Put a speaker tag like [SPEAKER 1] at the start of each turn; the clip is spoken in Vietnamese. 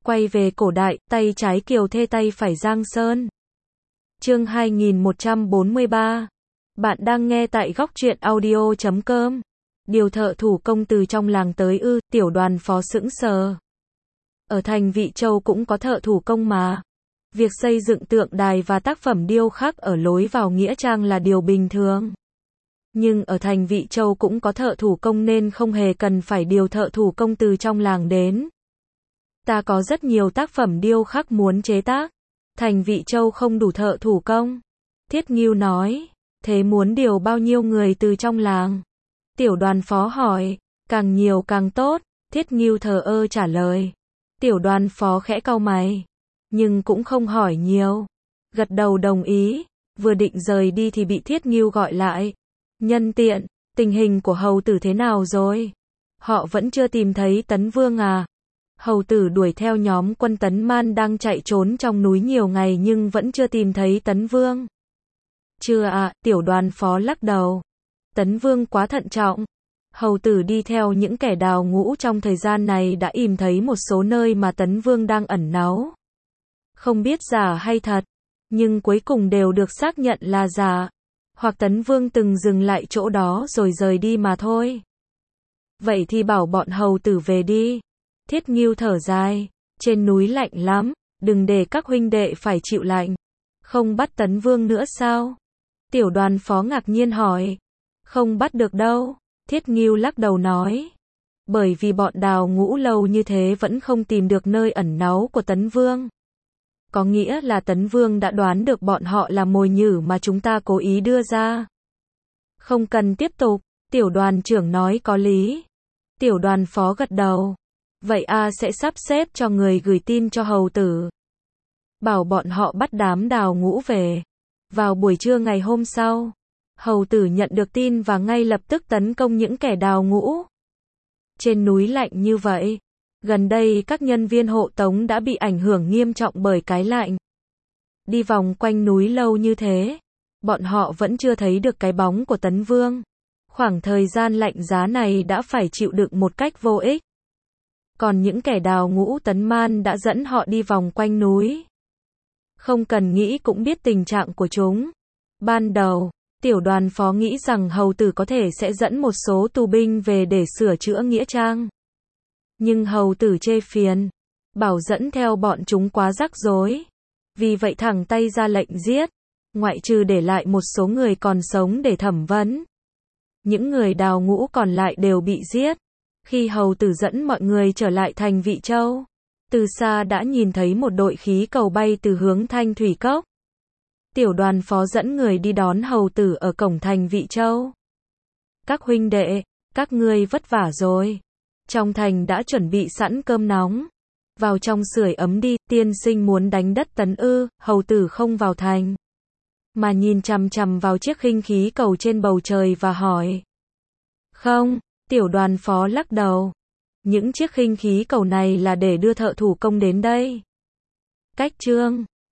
[SPEAKER 1] Quay về cổ đại, tay trái Kiều Thê tay phải Giang Sơn. Chương 2143. Bạn đang nghe tại góc truyện audio.com. Điều thợ thủ công từ trong làng tới ư? Tiểu Đoàn Phó sững sờ. Ở thành Vị Châu cũng có thợ thủ công mà. Việc xây dựng tượng đài và tác phẩm điêu khắc ở lối vào nghĩa trang là điều bình thường. Nhưng ở thành Vị Châu cũng có thợ thủ công nên không hề cần phải điều thợ thủ công từ trong làng đến. Ta có rất nhiều tác phẩm điêu khắc muốn chế tác. Thành Vị Châu không đủ thợ thủ công. Thiết Ngưu nói. Thế muốn điều bao nhiêu người từ trong làng? Tiểu Đoàn Phó hỏi. Càng nhiều càng tốt. Thiết Ngưu thờ ơ trả lời. Tiểu Đoàn Phó khẽ cau mày. Nhưng cũng không hỏi nhiều. Gật đầu đồng ý. Vừa định rời đi thì bị Thiết Ngưu gọi lại. Nhân tiện, tình hình của hầu tử thế nào rồi? Họ vẫn chưa tìm thấy Tấn Vương à? Hầu tử đuổi theo nhóm quân Tấn Man đang chạy trốn trong núi nhiều ngày nhưng vẫn chưa tìm thấy Tấn Vương. Chưa ạ, Tiểu Đoàn Phó lắc đầu. Tấn Vương quá thận trọng. Hầu tử đi theo những kẻ đào ngũ trong thời gian này đã tìm thấy một số nơi mà Tấn Vương đang ẩn náu. Không biết giả hay thật, nhưng cuối cùng đều được xác nhận là giả. Hoặc Tấn Vương từng dừng lại chỗ đó rồi rời đi mà thôi. Vậy thì bảo bọn hầu tử về đi. Thiết Ngưu thở dài. Trên núi lạnh lắm, đừng để các huynh đệ phải chịu lạnh. Không bắt Tấn Vương nữa sao? Tiểu Đoàn Phó ngạc nhiên hỏi. Không bắt được đâu. Thiết Ngưu lắc đầu nói. Bởi vì bọn đào ngũ lâu như thế vẫn không tìm được nơi ẩn náu của Tấn Vương. Có nghĩa là Tấn Vương đã đoán được bọn họ là mồi nhử mà chúng ta cố ý đưa ra. Không cần tiếp tục, Tiểu Đoàn trưởng nói có lý. Tiểu Đoàn Phó gật đầu. Vậy sẽ sắp xếp cho người gửi tin cho hầu tử. Bảo bọn họ bắt đám đào ngũ về. Vào buổi trưa ngày hôm sau, hầu tử nhận được tin và ngay lập tức tấn công những kẻ đào ngũ. Trên núi lạnh như vậy. Gần đây các nhân viên hộ tống đã bị ảnh hưởng nghiêm trọng bởi cái lạnh. Đi vòng quanh núi lâu như thế, bọn họ vẫn chưa thấy được cái bóng của Tấn Vương. Khoảng thời gian lạnh giá này đã phải chịu đựng một cách vô ích. Còn những kẻ đào ngũ Tấn Man đã dẫn họ đi vòng quanh núi. Không cần nghĩ cũng biết tình trạng của chúng. Ban đầu, Tiểu Đoàn Phó nghĩ rằng hầu tử có thể sẽ dẫn một số tù binh về để sửa chữa nghĩa trang. Nhưng hầu tử chê phiền, bảo dẫn theo bọn chúng quá rắc rối. Vì vậy thẳng tay ra lệnh giết, ngoại trừ để lại một số người còn sống để thẩm vấn. Những người đào ngũ còn lại đều bị giết. Khi hầu tử dẫn mọi người trở lại thành Vị Châu, từ xa đã nhìn thấy một đội khí cầu bay từ hướng Thanh Thủy Cốc. Tiểu Đoàn Phó dẫn người đi đón hầu tử ở cổng thành Vị Châu. Các huynh đệ, các ngươi vất vả rồi. Trong thành đã chuẩn bị sẵn cơm nóng. Vào trong sưởi ấm đi, tiên sinh muốn đánh đất Tấn ư? Hầu tử không vào thành, mà nhìn chằm chằm vào chiếc khinh khí cầu trên bầu trời và hỏi. Không, Tiểu Đoàn Phó lắc đầu. Những chiếc khinh khí cầu này là để đưa thợ thủ công đến đây. Cách chương